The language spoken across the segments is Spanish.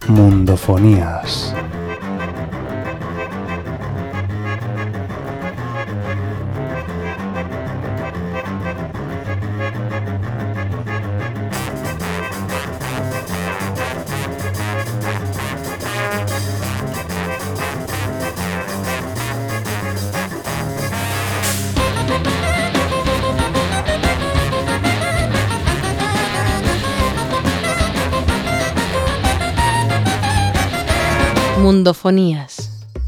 Mundofonías. Mundofonías.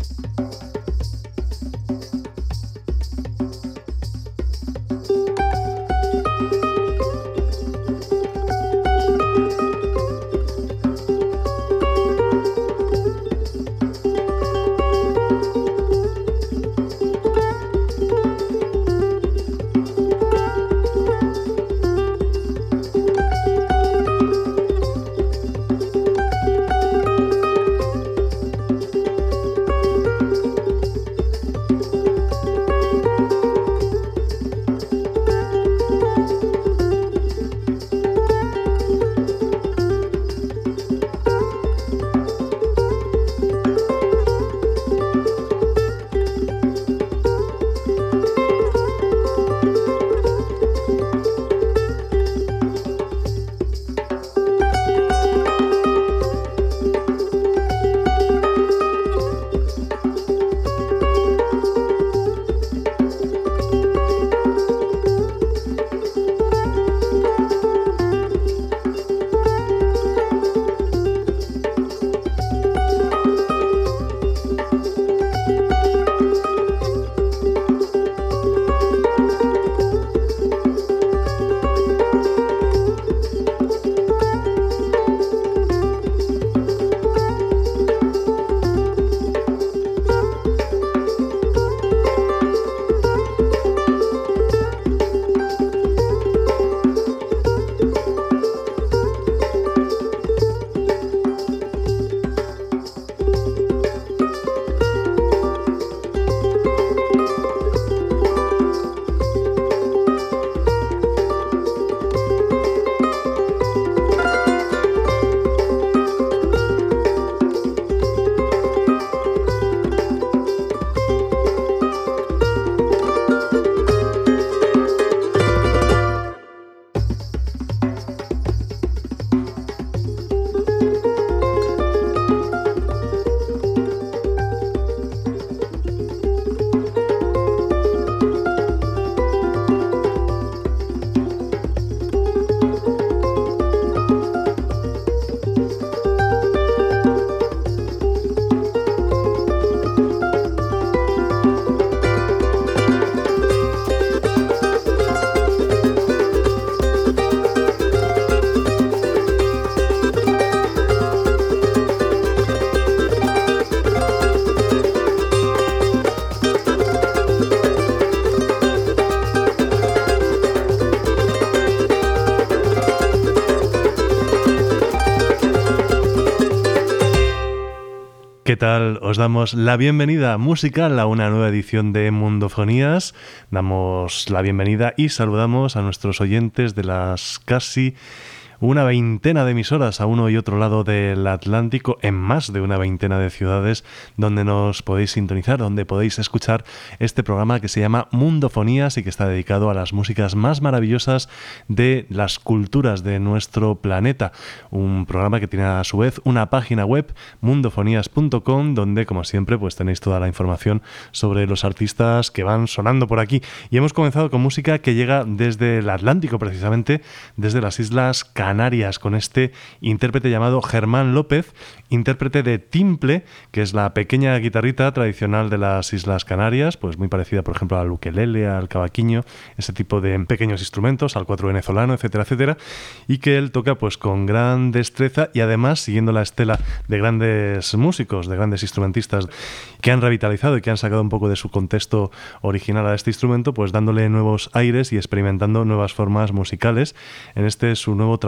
¿Qué tal? Os damos la bienvenida musical a una nueva edición de Mundofonías. Damos la bienvenida y saludamos a nuestros oyentes de las casi una veintena de emisoras a uno y otro lado del Atlántico, en más de una veintena de ciudades donde nos podéis sintonizar, donde podéis escuchar este programa que se llama Mundofonías y que está dedicado a las músicas más maravillosas de las culturas de nuestro planeta. Un programa que tiene a su vez una página web, mundofonías.com, donde como siempre pues tenéis toda la información sobre los artistas que van sonando por aquí. Y hemos comenzado con música que llega desde el Atlántico, precisamente desde las Islas Canarias, con este intérprete llamado Germán López, intérprete de timple, que es la pequeña guitarrita tradicional de las Islas Canarias, pues muy parecida por ejemplo al ukelele, al cavaquinho, ese tipo de pequeños instrumentos, al cuatro venezolano, etcétera, etcétera, y que él toca pues con gran destreza y además siguiendo la estela de grandes músicos, de grandes instrumentistas que han revitalizado y que han sacado un poco de su contexto original a este instrumento, pues dándole nuevos aires y experimentando nuevas formas musicales. En este su nuevo trabajo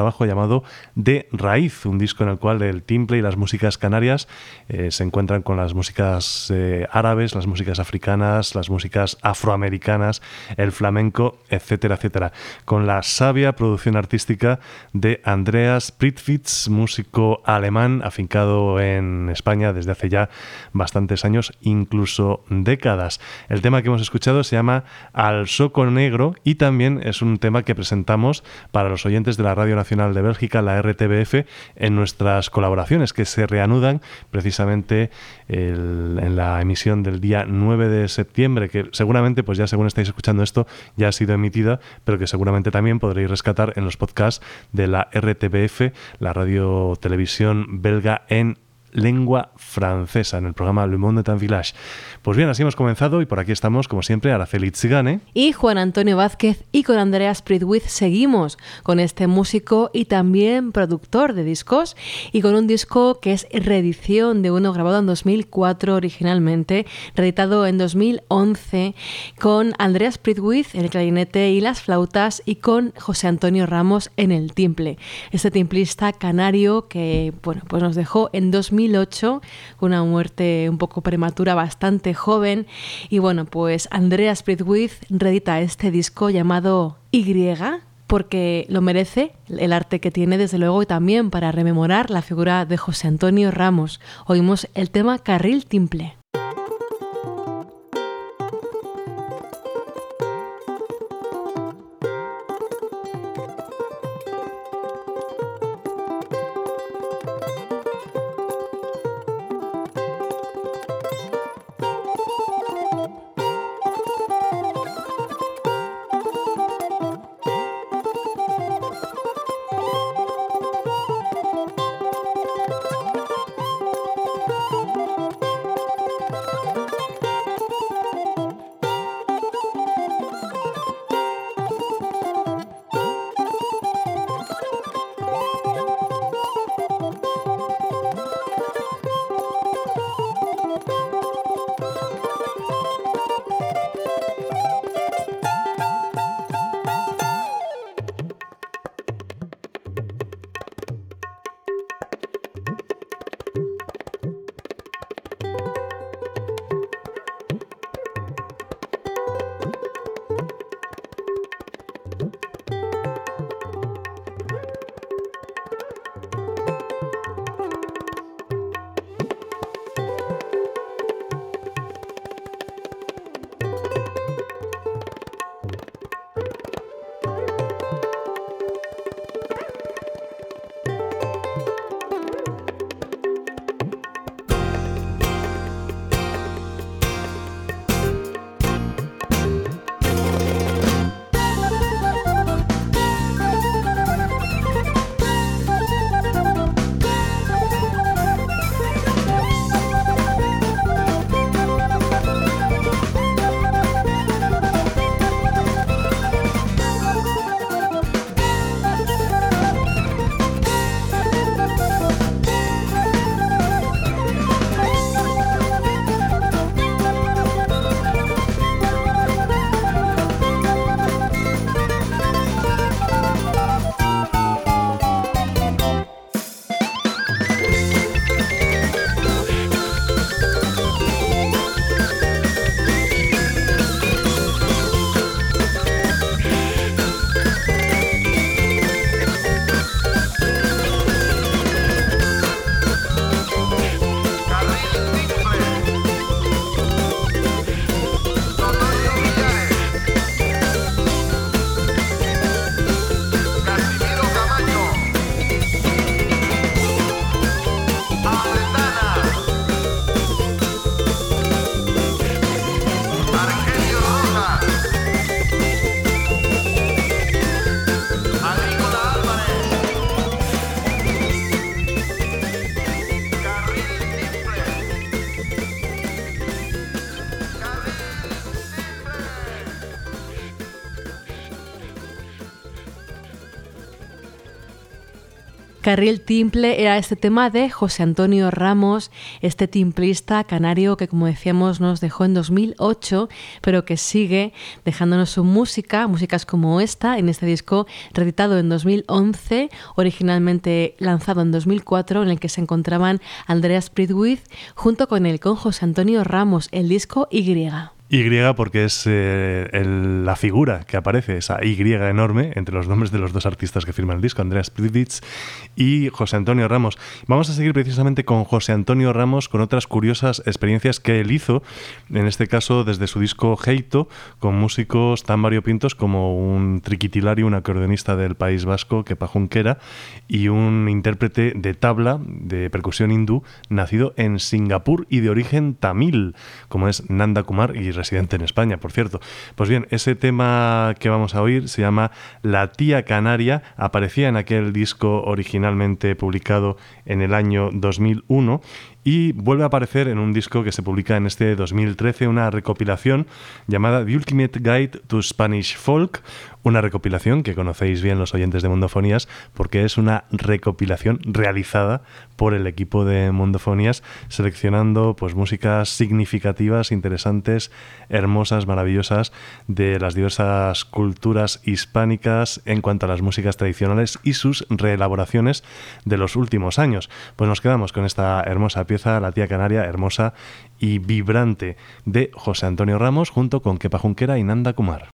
trabajo llamado De Raíz, un disco en el cual el timple y las músicas canarias se encuentran con las músicas árabes, las músicas africanas, las músicas afroamericanas, el flamenco, etcétera, etcétera, con la sabia producción artística de Andreas Prittwitz, músico alemán afincado en España desde hace ya bastantes años, incluso décadas. El tema que hemos escuchado se llama Al Soco Negro y también es un tema que presentamos para los oyentes de la Radio Nacional de Bélgica, la RTBF, en nuestras colaboraciones que se reanudan precisamente en la emisión del día 9 de septiembre, que seguramente, pues ya según estáis escuchando esto, ya ha sido emitida, pero que seguramente también podréis rescatar en los podcasts de la RTBF, la radio televisión belga en lengua francesa, en el programa Le Monde est un Village. Pues bien, así hemos comenzado y por aquí estamos, como siempre, Araceli Tzigane y Juan Antonio Vázquez, y con Andreas Prittwitz seguimos con este músico y también productor de discos, y con un disco que es reedición de uno grabado en 2004 originalmente, reeditado en 2011, con Andreas Prittwitz en el clarinete y las flautas y con José Antonio Ramos en el timple. Este timplista canario que, bueno, pues nos dejó en 2008 con una muerte un poco prematura, bastante joven, y bueno, pues Andreas Prittwitz reedita este disco llamado Y, porque lo merece el arte que tiene, desde luego, y también para rememorar la figura de José Antonio Ramos. Oímos el tema Carril Timple. Carril Timple era este tema de José Antonio Ramos, este timplista canario que, como decíamos, nos dejó en 2008, pero que sigue dejándonos su música, músicas como esta, en este disco reeditado en 2011, originalmente lanzado en 2004, en el que se encontraban Andreas Prydwith junto con José Antonio Ramos, el disco Y. Y porque es la figura que aparece, esa Y enorme entre los nombres de los dos artistas que firman el disco, Andreas Prydwith y José Antonio Ramos. Vamos a seguir precisamente con José Antonio Ramos, con otras curiosas experiencias que él hizo, en este caso desde su disco Heito, con músicos tan variopintos como un triquitilari, un acordeonista del País Vasco, Kepa Junquera, y un intérprete de tabla, de percusión hindú, nacido en Singapur y de origen tamil, como es Nanda Kumar, y residente en España, por cierto. Pues bien, ese tema que vamos a oír se llama La Tía Canaria, aparecía en aquel disco originalmente publicado en el año 2001 y vuelve a aparecer en un disco que se publica en este 2013, una recopilación llamada The Ultimate Guide to Spanish Folk, una recopilación que conocéis bien los oyentes de Mundofonías porque es una recopilación realizada por el equipo de Mundofonías, seleccionando pues músicas significativas, interesantes, hermosas, maravillosas de las diversas culturas hispánicas en cuanto a las músicas tradicionales y sus reelaboraciones de los últimos años. Pues nos quedamos con esta hermosa pieza, La Tía Canaria, hermosa y vibrante, de José Antonio Ramos junto con Kepa Junquera y Nanda Kumar.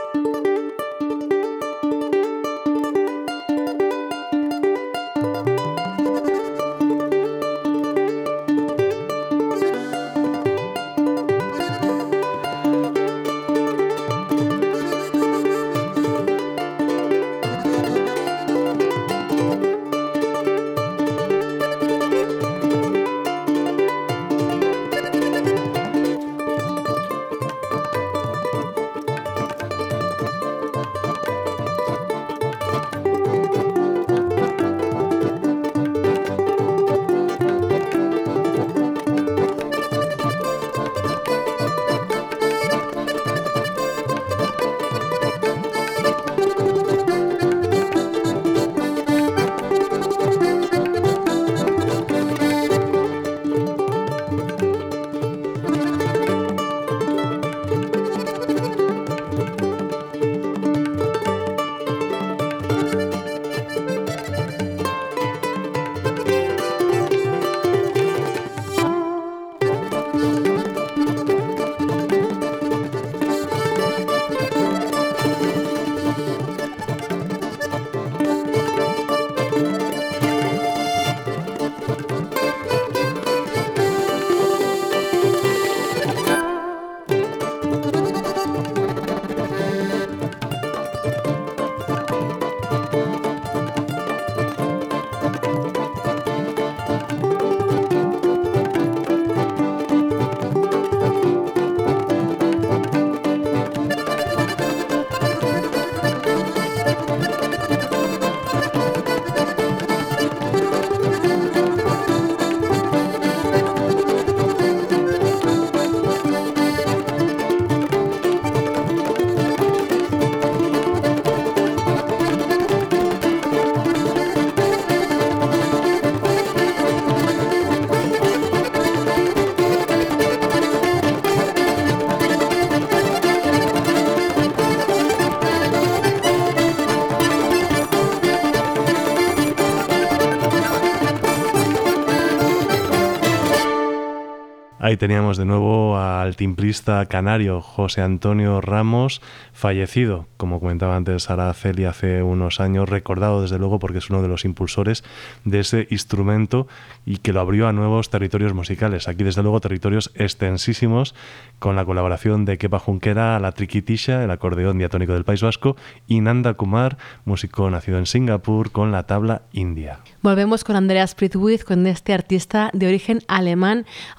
Ahí teníamos de nuevo al timplista canario José Antonio Ramos, fallecido, como comentaba antes Araceli, hace unos años, recordado desde luego porque es uno de los impulsores de ese instrumento y que lo abrió a nuevos territorios musicales. Aquí desde luego territorios extensísimos, con la colaboración de Kepa Junquera, la triquitisha, el acordeón diatónico del País Vasco, y Nanda Kumar, músico nacido en Singapur, con la tabla india. Volvemos con Andreas Prydwith, con este artista de origen alemán, aunque afincado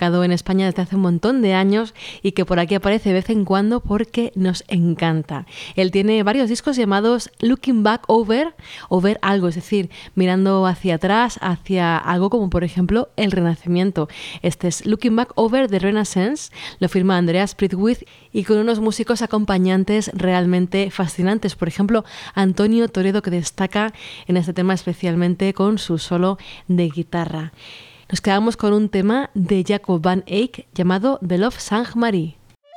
radicado en España desde hace un montón de años y que por aquí aparece de vez en cuando porque nos encanta. Él tiene varios discos llamados Looking Back Over algo, es decir, mirando hacia atrás, hacia algo como por ejemplo el Renacimiento. Este es Looking Back Over the Renaissance, lo firma Andreas Prydwith y con unos músicos acompañantes realmente fascinantes. Por ejemplo, Antonio Toredo, que destaca en este tema especialmente con su solo de guitarra. Nos quedamos con un tema de Jacob van Eyck llamado The Love Sang Marie.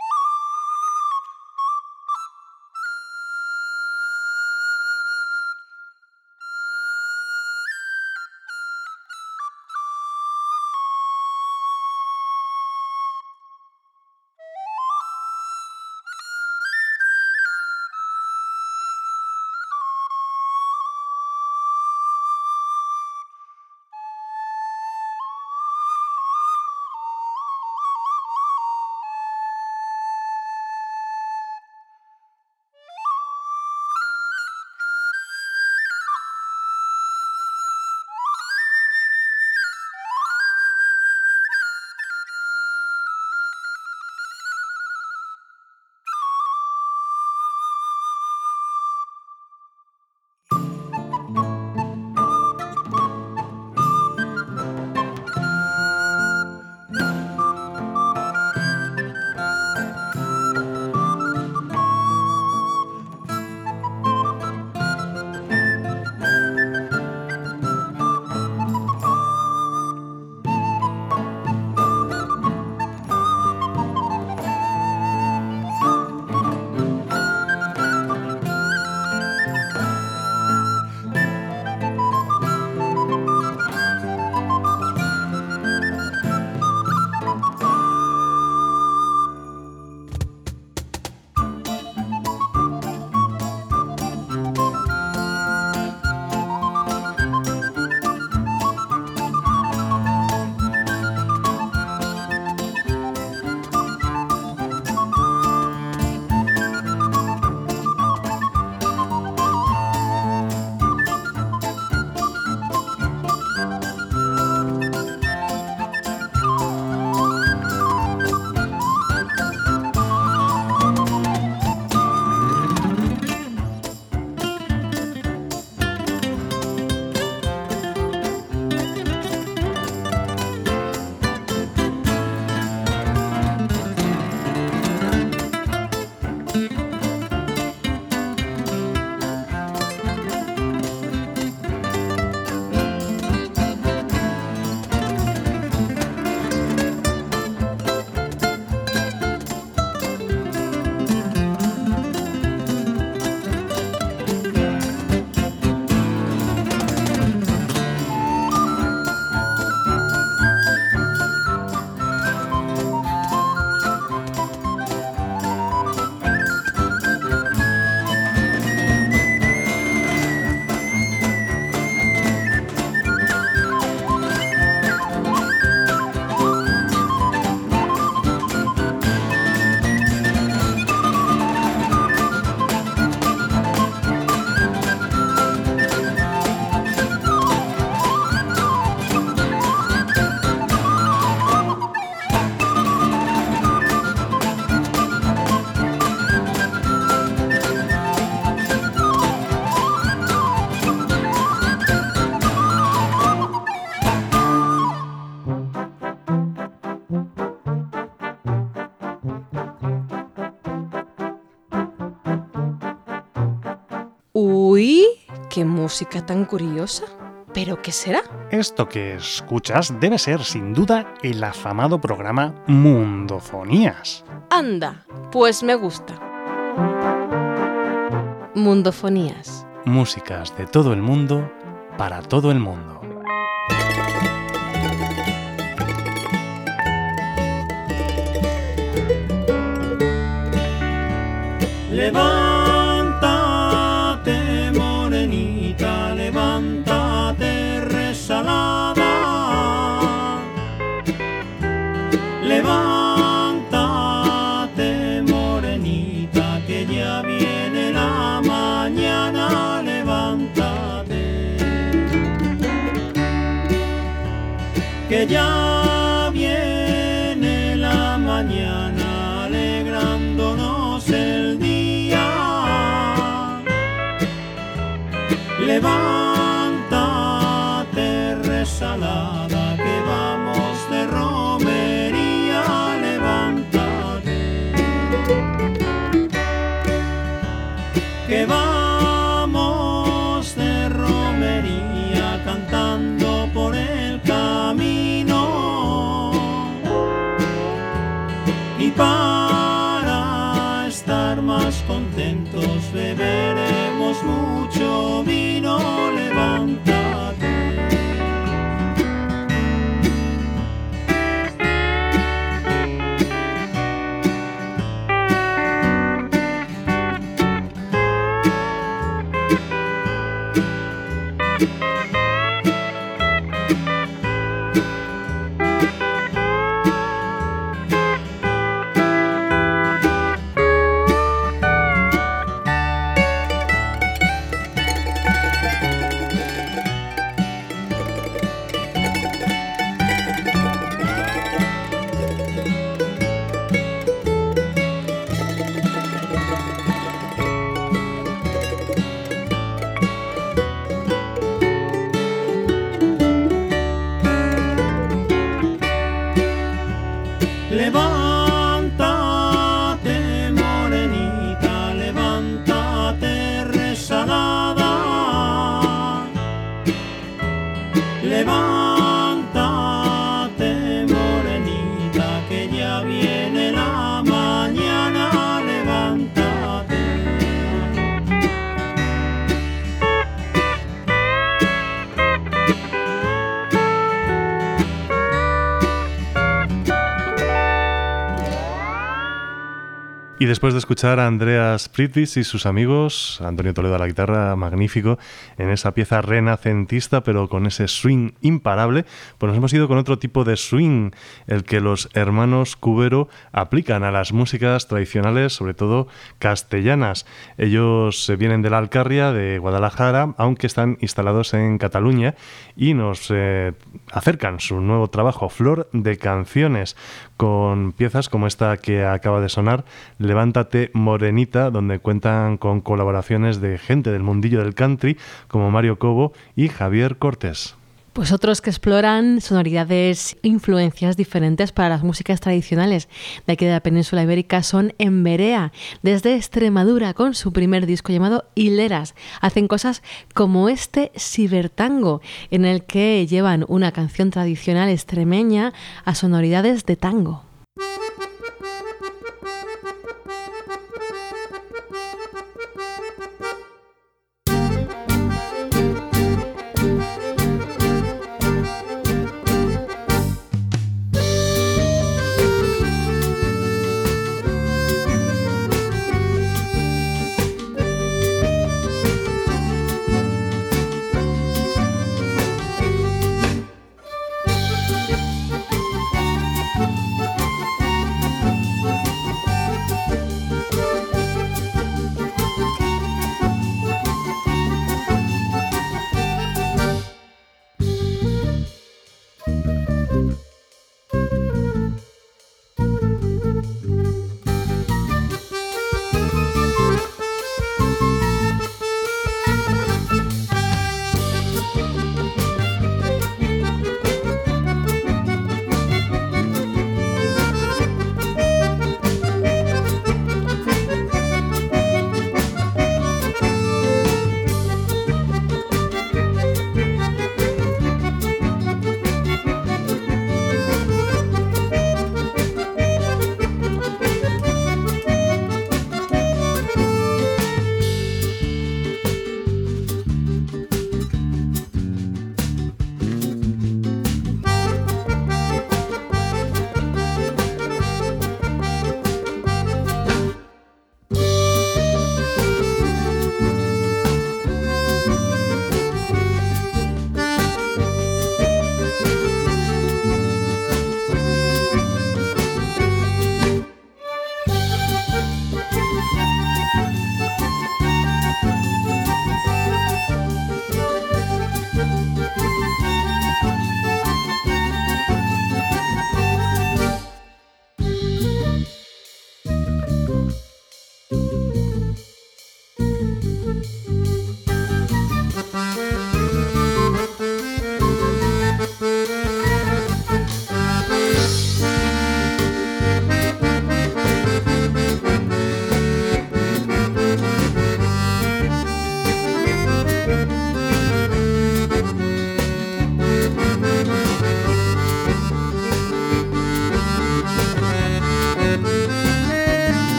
Uy, qué música tan curiosa. ¿Pero qué será? Esto que escuchas debe ser, sin duda, el afamado programa Mundofonías. Anda, pues me gusta. Mundofonías. Músicas de todo el mundo, para todo el mundo. Levántate, morenita, levántate, resalada. Levántate, morenita, que ya viene la mañana, levántate. Que ya viene mañana alegrándonos el día. Levántate, resalada, que vamos de romería. Levántate, que vamos de romería cantando por el camino. Y para estar más contentos beberemos mucho vino. Levántate. Levántate, morenita, levántate, resalada. Levántate, morenita, que ya viene la mañana. Levántate. Y después de escuchar a Andreas Friedrich y sus amigos, Antonio Toledo a la guitarra, magnífico, en esa pieza renacentista, pero con ese swing imparable, pues nos hemos ido con otro tipo de swing, el que los hermanos Cubero aplican a las músicas tradicionales, sobre todo castellanas. Ellos vienen de la Alcarria, de Guadalajara, aunque están instalados en Cataluña, y nos acercan su nuevo trabajo, Flor de Canciones, con piezas como esta que acaba de sonar, Levántate Morenita, donde cuentan con colaboraciones de gente del mundillo del country como Mario Cobo y Javier Cortés. Pues otros que exploran sonoridades e influencias diferentes para las músicas tradicionales de aquí de la península ibérica son Emberea, desde Extremadura, con su primer disco llamado Hileras. Hacen cosas como este cibertango, en el que llevan una canción tradicional extremeña a sonoridades de tango.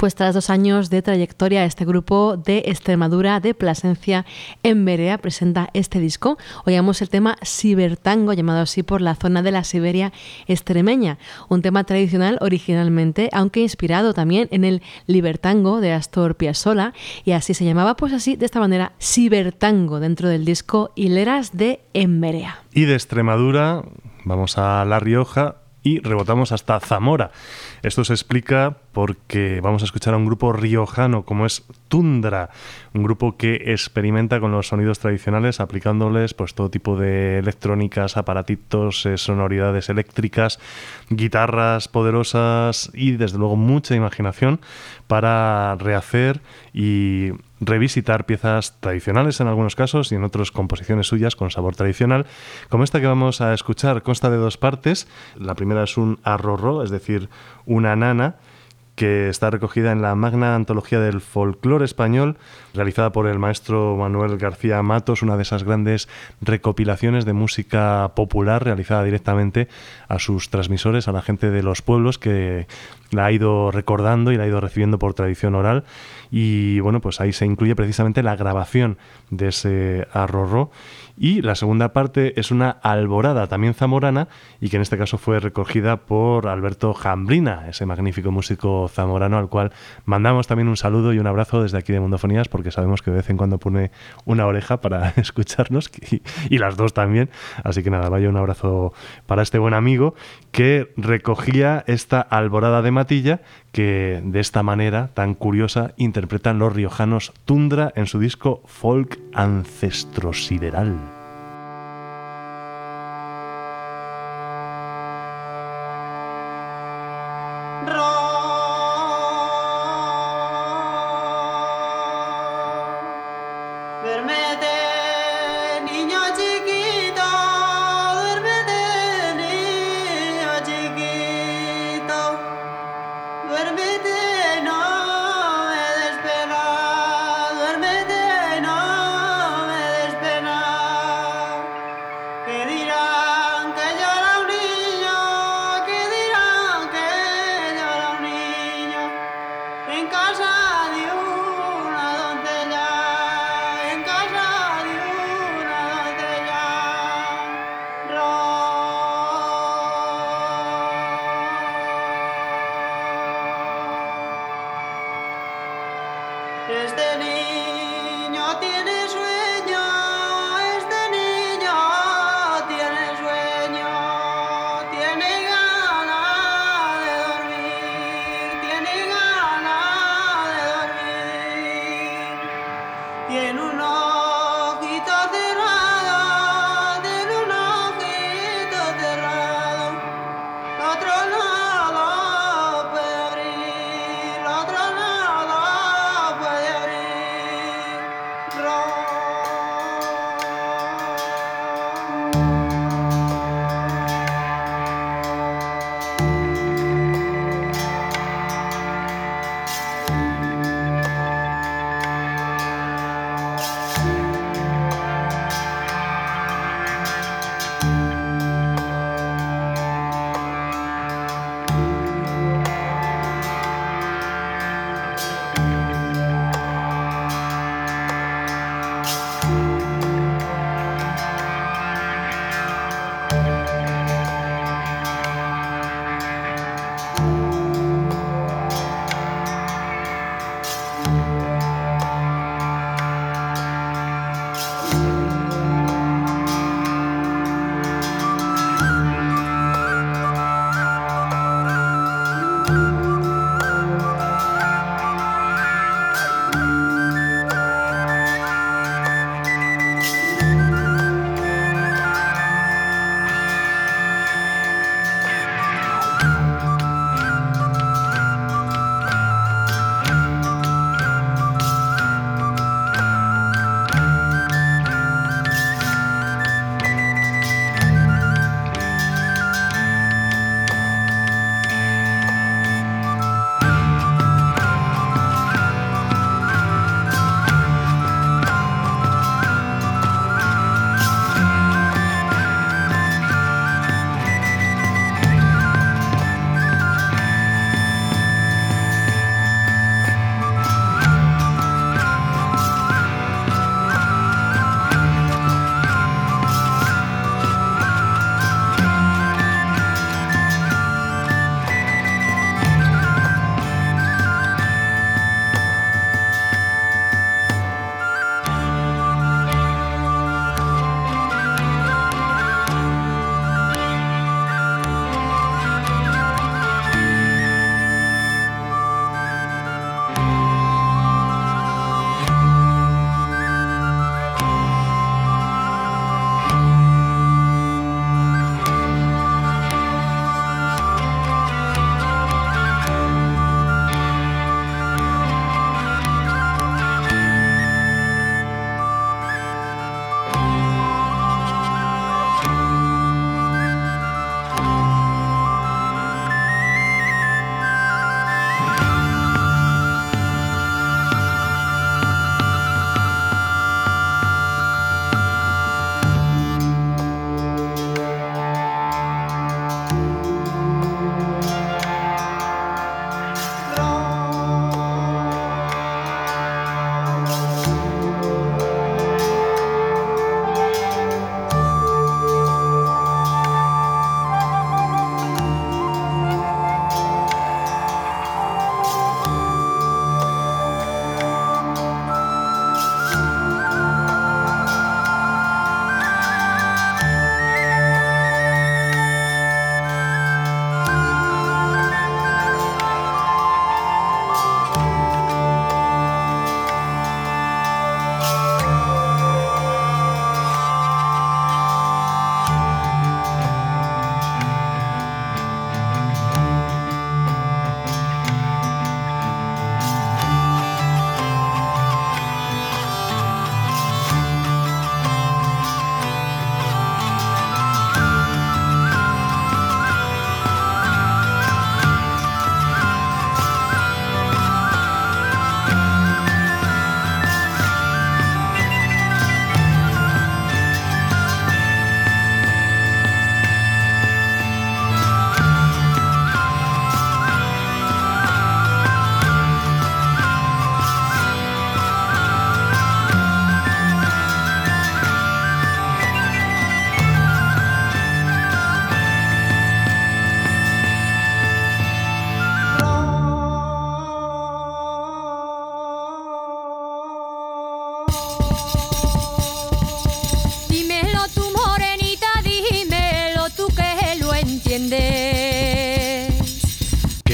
Pues tras 2 años de trayectoria, este grupo de Extremadura, de Plasencia, en Berea, presenta este disco. Oíamos el tema Cibertango, llamado así por la zona de la Siberia extremeña. Un tema tradicional originalmente, aunque inspirado también en el Libertango de Astor Piazzolla, y así se llamaba, pues así, de esta manera, Cibertango, dentro del disco Hileras de En Berea. Y de Extremadura vamos a La Rioja y rebotamos hasta Zamora. Esto se explica porque vamos a escuchar a un grupo riojano como es Tundra, un grupo que experimenta con los sonidos tradicionales aplicándoles pues todo tipo de electrónicas, aparatitos, sonoridades eléctricas, guitarras poderosas y desde luego mucha imaginación para rehacer y revisitar piezas tradicionales en algunos casos y en otros composiciones suyas con sabor tradicional, como esta que vamos a escuchar. Consta de 2 partes. La primera es un arrorró, es decir, una nana, que está recogida en la Magna Antología del Folclore Español, realizada por el maestro Manuel García Matos, una de esas grandes recopilaciones de música popular realizada directamente a sus transmisores, a la gente de los pueblos que la ha ido recordando y la ha ido recibiendo por tradición oral. Y bueno, pues ahí se incluye precisamente la grabación de ese arrorró. Y la segunda parte es una alborada, también zamorana, y que en este caso fue recogida por Alberto Jambrina, ese magnífico músico zamorano al cual mandamos también un saludo y un abrazo desde aquí de Mundofonías, porque sabemos que de vez en cuando pone una oreja para escucharnos, y las dos también. Así que nada, vaya un abrazo para este buen amigo que recogía esta alborada de Matilla, que de esta manera tan curiosa interpretan los riojanos Tundra en su disco Folk Ancestro Sideral.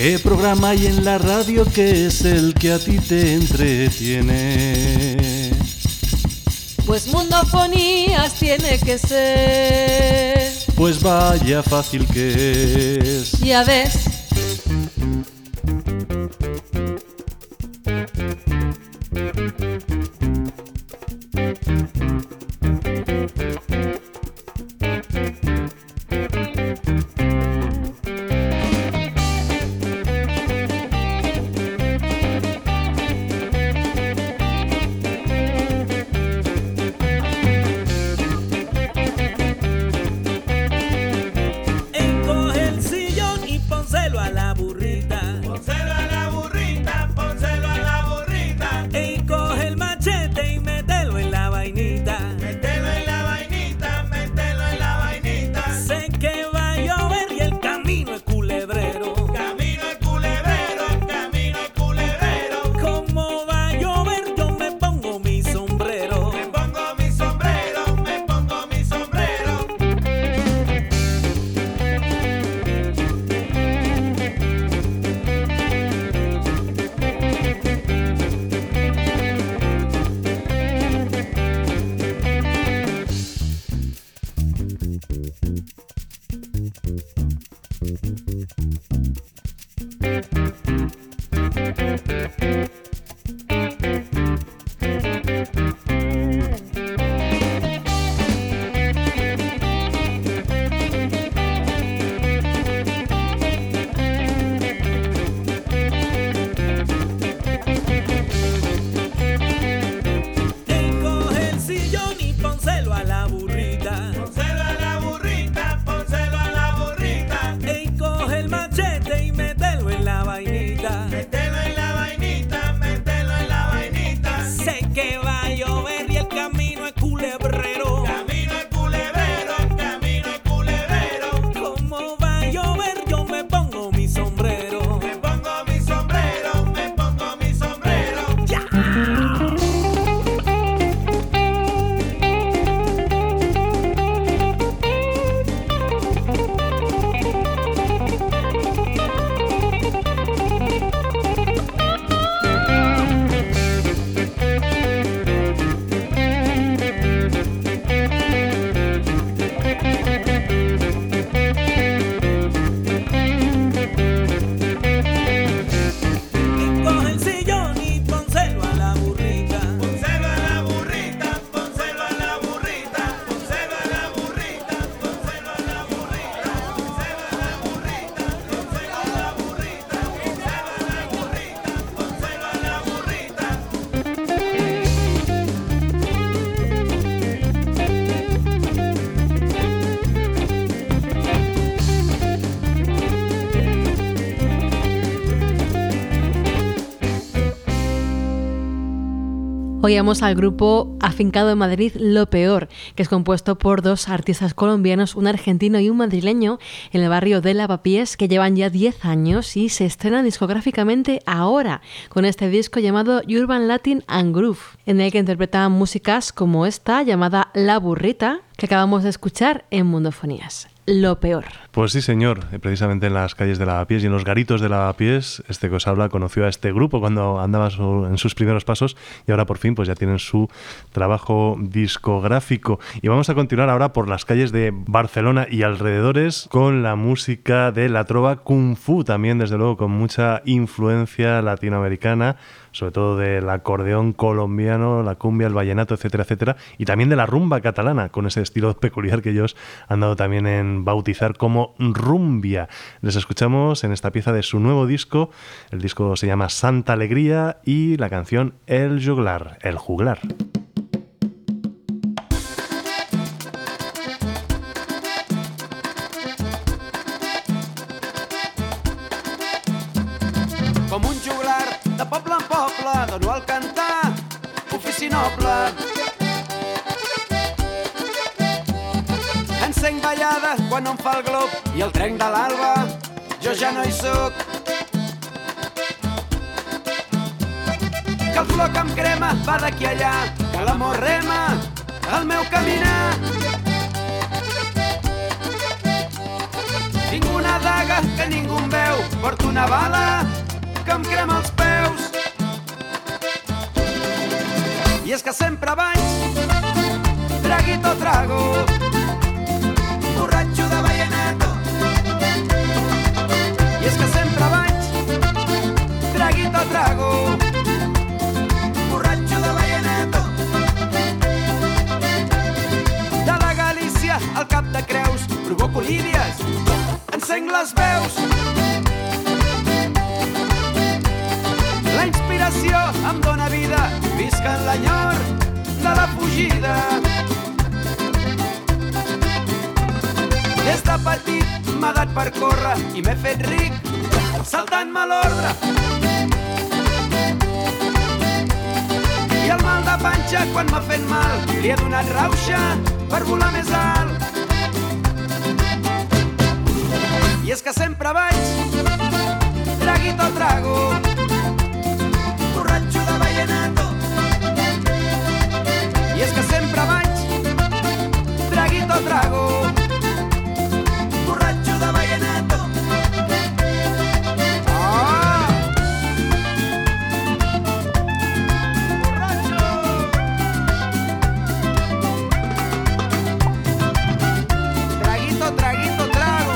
¿Qué programa hay en la radio que es el que a ti te entretiene? Pues Mundofonías tiene que ser. Pues vaya fácil que es. Ya ves. Oíamos al grupo afincado en Madrid Lo Peor, que es compuesto por dos artistas colombianos, un argentino y un madrileño, en el barrio de Lavapiés, que llevan ya 10 años y se estrenan discográficamente ahora, con este disco llamado Urban Latin and Groove, en el que interpretan músicas como esta, llamada La Burrita, que acabamos de escuchar en Mundofonías. Lo Peor. Pues sí, señor. Precisamente en las calles de Lavapiés y en los garitos de Lavapiés, este que os habla conoció a este grupo cuando andaba en sus primeros pasos y ahora por fin pues ya tienen su trabajo discográfico. Y vamos a continuar ahora por las calles de Barcelona y alrededores con la música de la trova Kung Fu, también desde luego con mucha influencia latinoamericana, sobre todo del acordeón colombiano, la cumbia, el vallenato, etcétera, etcétera, y también de la rumba catalana, con ese estilo peculiar que ellos han dado también en bautizar como rumbia. Les escuchamos en esta pieza de su nuevo disco. El disco se llama Santa Alegría y la canción El Juglar, el juglar. Com un juglar de poble en poble, dono al cantar, ofici noble. Encenc ballada quan em fa el glob i el trenc de l'alba, jo ja no hi soc. Que el flor que em crema va d'aquí allà, que l'amor rema el meu caminar. Tinc una daga que ningú em veu, porto un una bala que em crema els peus. I és que sempre vaig, traguito trago, borratxo de vallenato. I és que sempre vaig, traguito trago, borratxo de vallenato. De la Galícia al Cap de Creus provoco línies, encenc les veus. La inspiració em dóna vida, visc en l'enyor de la fugida. Des de petit m'ha dat per córrer i m'he fet ric saltant-me l'ordre. I el mal de panxa quan m'ha fet mal li he donat rauxa per volar més alt. I és que sempre vaig, traguito trago, borratxo de vallenato. I és que sempre vaig, traguito trago, borratxo de vallenato. Oh! Borratxo! Traguito, traguito, trago.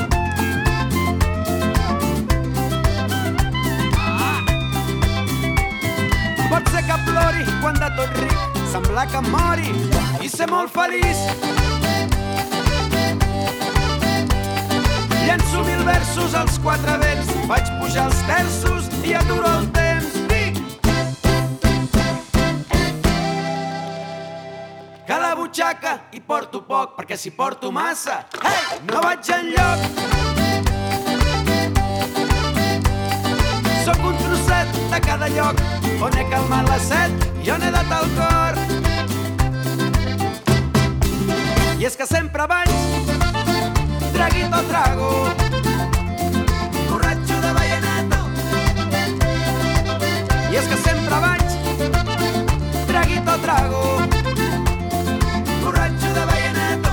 Pot ser que plori quan de tot ric semblar que em mori i ser molt feliç. Llenço 1000 versos als 4 vents, faig pujar els terços i aturo el temps. Dic que a la butxaca hi porto poc, perquè si porto massa, hey, no vaig enlloc. Soc un trosset de cada lloc on he calmat la set i on he dat el cor. I és que sempre vaig, traguito trago, borratxo de vallenato. I és que sempre vaig, traguito trago, borratxo de vallenato.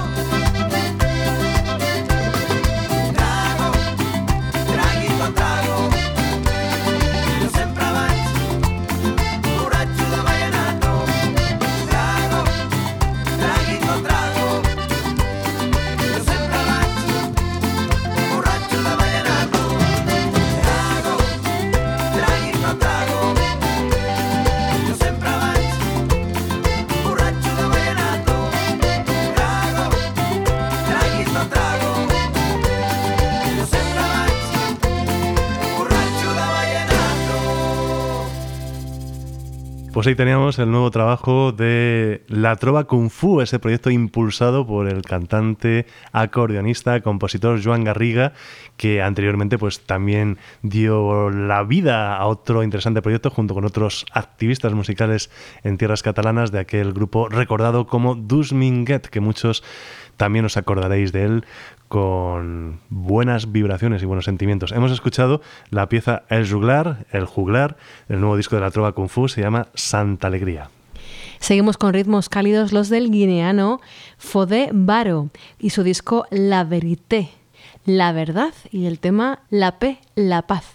Trago, traguito trago. Pues ahí teníamos el nuevo trabajo de La Trova Kung Fu, ese proyecto impulsado por el cantante, acordeonista, compositor Joan Garriga, que anteriormente pues también dio la vida a otro interesante proyecto junto con otros activistas musicales en tierras catalanas de aquel grupo recordado como Dus Minguet, que muchos también os acordaréis de él con buenas vibraciones y buenos sentimientos. Hemos escuchado la pieza El Juglar, el nuevo disco de La Trova Kung Fu, se llama Santa Alegría. Seguimos con ritmos cálidos los del guineano Fodé Baro y su disco La Verité, la verdad, y el tema La Paix, la paz.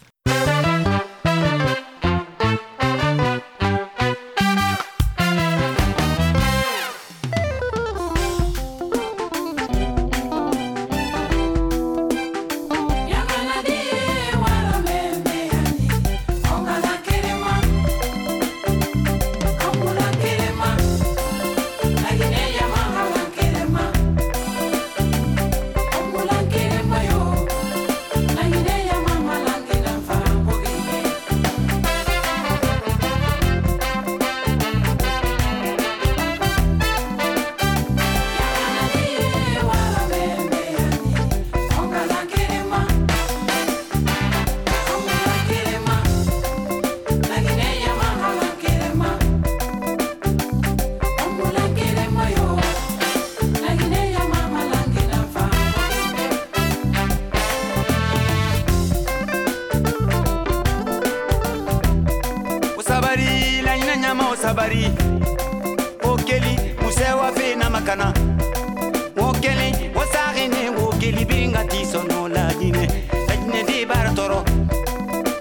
sabari okeli musewa fe na makana okeli wasagene okeli binga tisono la dine ajne di baratoro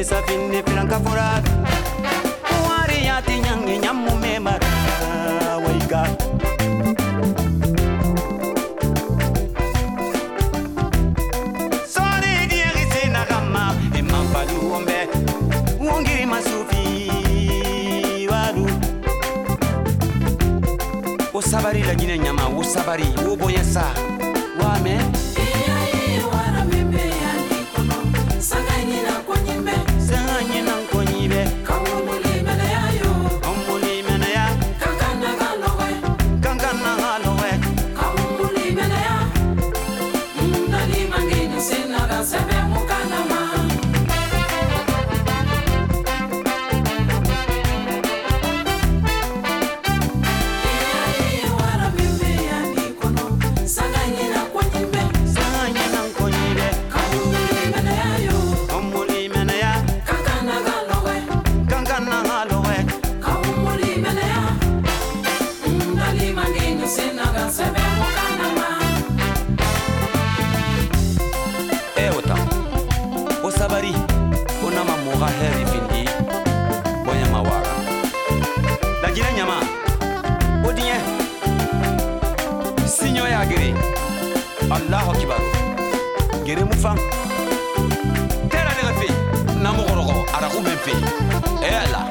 esa fin de franca forar wari ya ti nyangi nyamu me mara waika sore di risina kama e mampalu ombe wongiri masufi wadu o sabari la nyine nyama o sabari o boyesa wa me Allahu Akbar gere mu fam tera de fe na mo gorogo ara ku ben fe e ala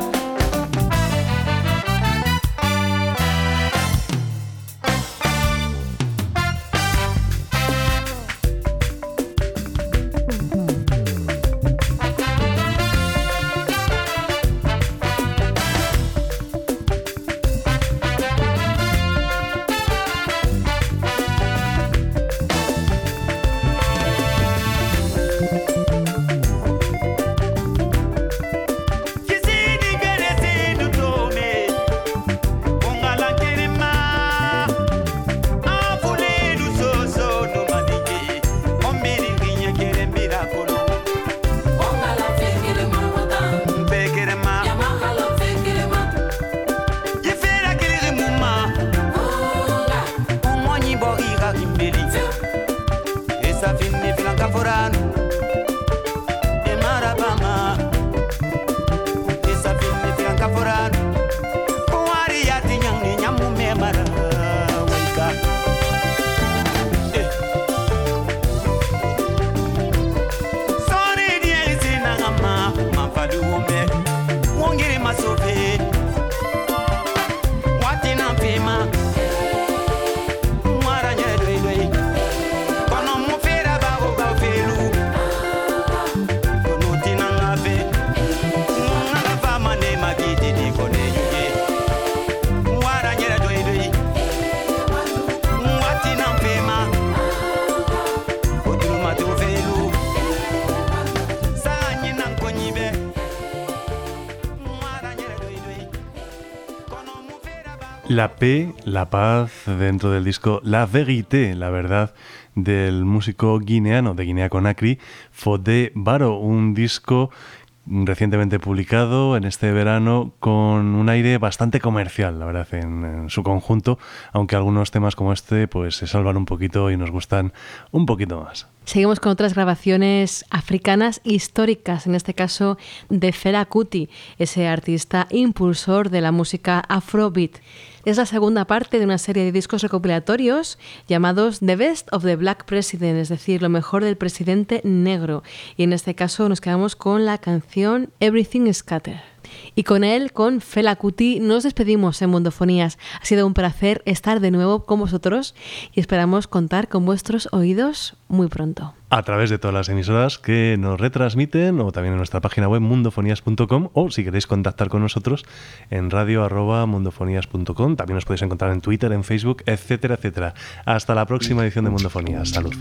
La P, la paz, dentro del disco La Vérité, la verdad, del músico guineano de Guinea-Conakry, Fodé Barro, un disco recientemente publicado en este verano con un aire bastante comercial, la verdad, en su conjunto, aunque algunos temas como este pues se salvan un poquito y nos gustan un poquito más. Seguimos con otras grabaciones africanas históricas, en este caso de Fela Kuti, ese artista impulsor de la música Afrobeat. Es la segunda parte de una serie de discos recopilatorios llamados The Best of the Black President, es decir, lo mejor del presidente negro. Y en este caso nos quedamos con la canción Everything is Scattered. Y con él, con Fela Kuti, nos despedimos en Mundofonías. Ha sido un placer estar de nuevo con vosotros y esperamos contar con vuestros oídos muy pronto. A través de todas las emisoras que nos retransmiten o también en nuestra página web mundofonías.com o si queréis contactar con nosotros en radio@mundofonías.com. También nos podéis encontrar en Twitter, en Facebook, etcétera, etcétera. Hasta la próxima edición de Mundofonías. Salud.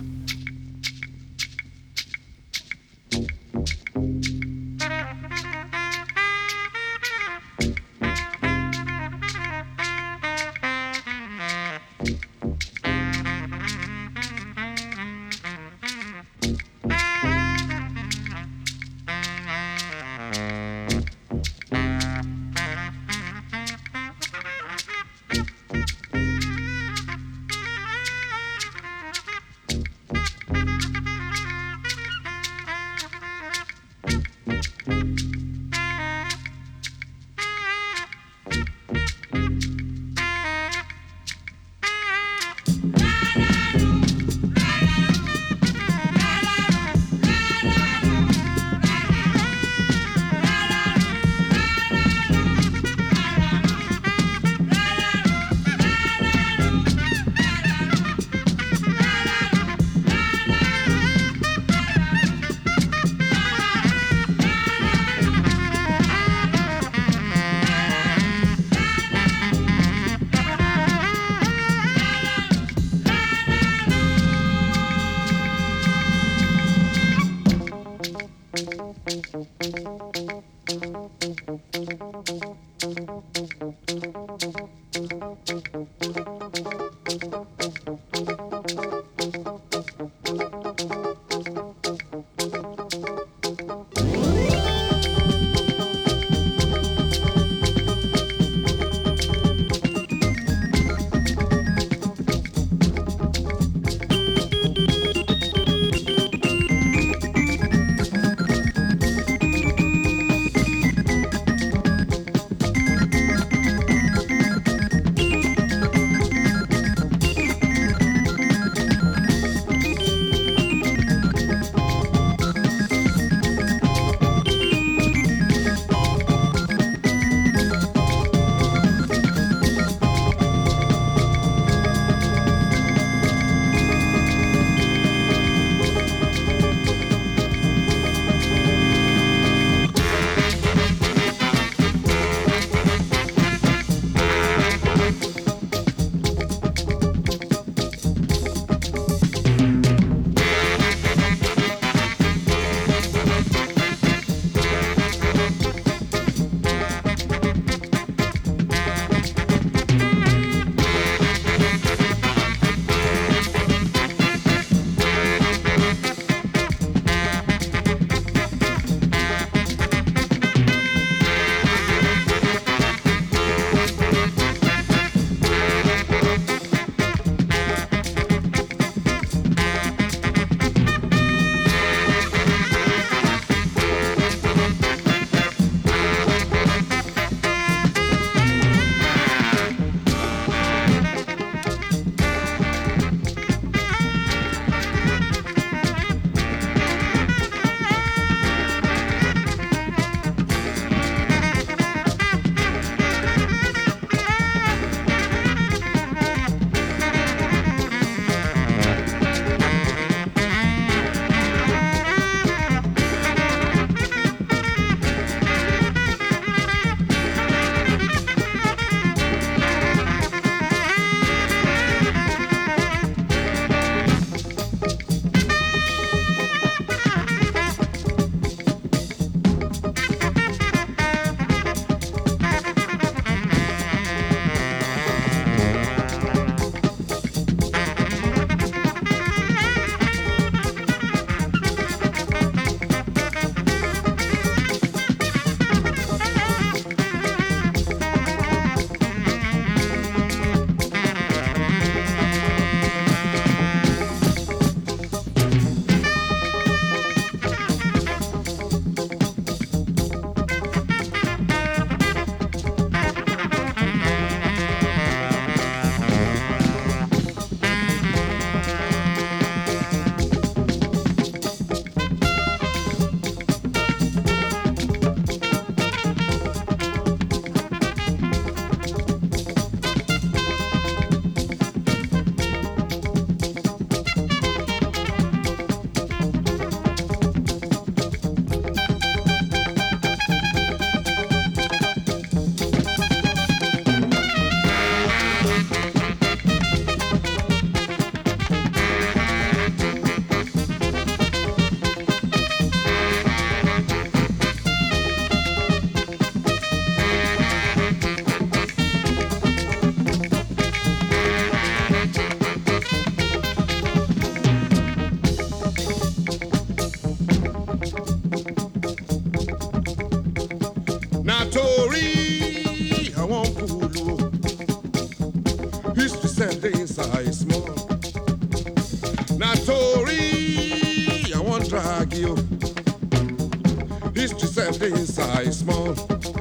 Inside small.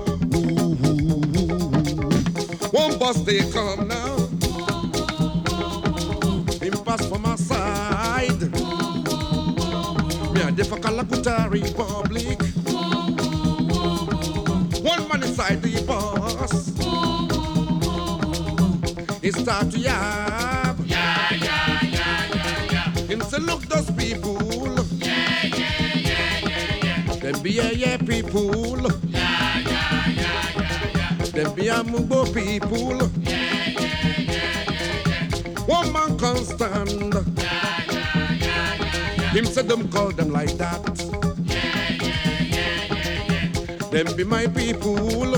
Ooh, one bus they come now. Him pass for my side. Me a for Calacuta Republic. One man inside the bus. He start to yab. Him say look those people. Them be a people. Them be a Mugbo people. One man can't stand. Him said them call them like that. Them be my people.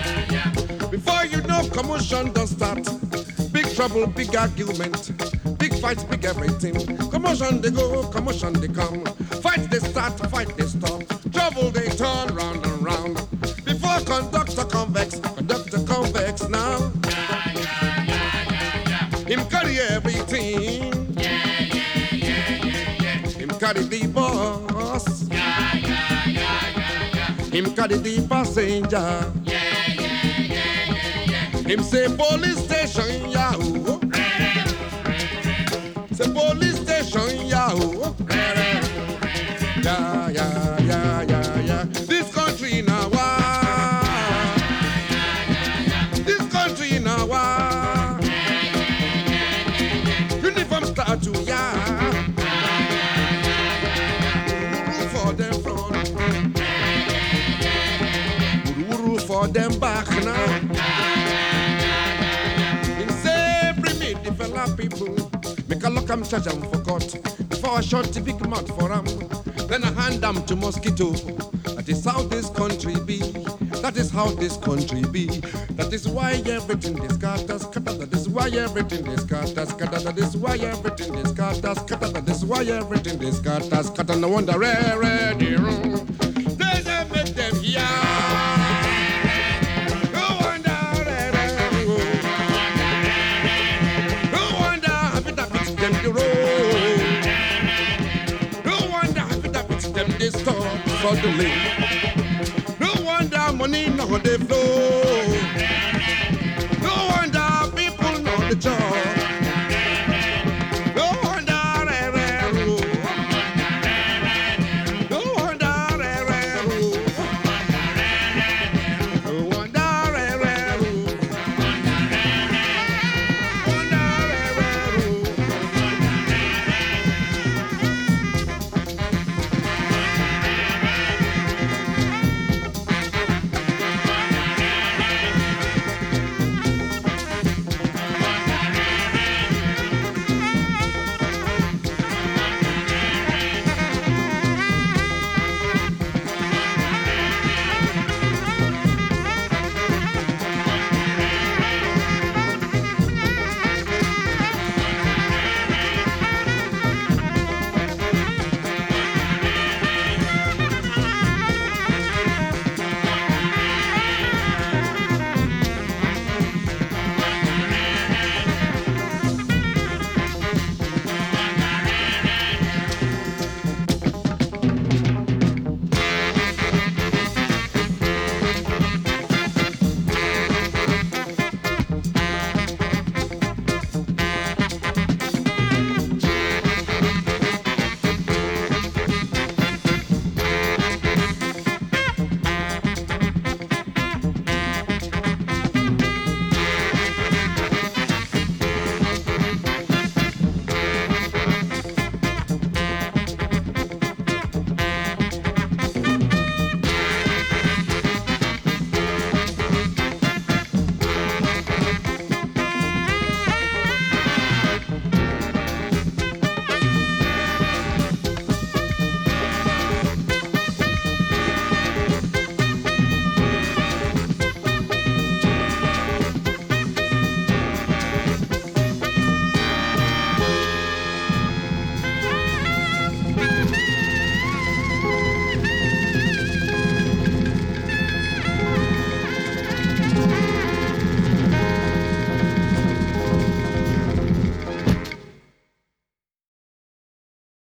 Before you know commotion does start. Big trouble, big argument. Big fight big everything. Commotion they go, commotion they come. Fight they start, fight they stop. Trouble they turn round and round. Before conductor convex now. Him carry everything. Him carry the boss. Him carry the passenger. Him say police station, yahoo. Say police station, yahoo. Yeah. This country now, this country now, uniform start to Uru for them front, Uru for them back now. People make a look, I'm charge them for court. Before I shot the big mouth for them, then I hand them to mosquito. That is how this country be. That is how this country be. That is why everything is scatters. That is why everything is scatters. That is why everything is scatters. That is why everything is scatters. And no wonder ready room. They make them here. Suddenly, no wonder money now they flow. No wonder people know the job.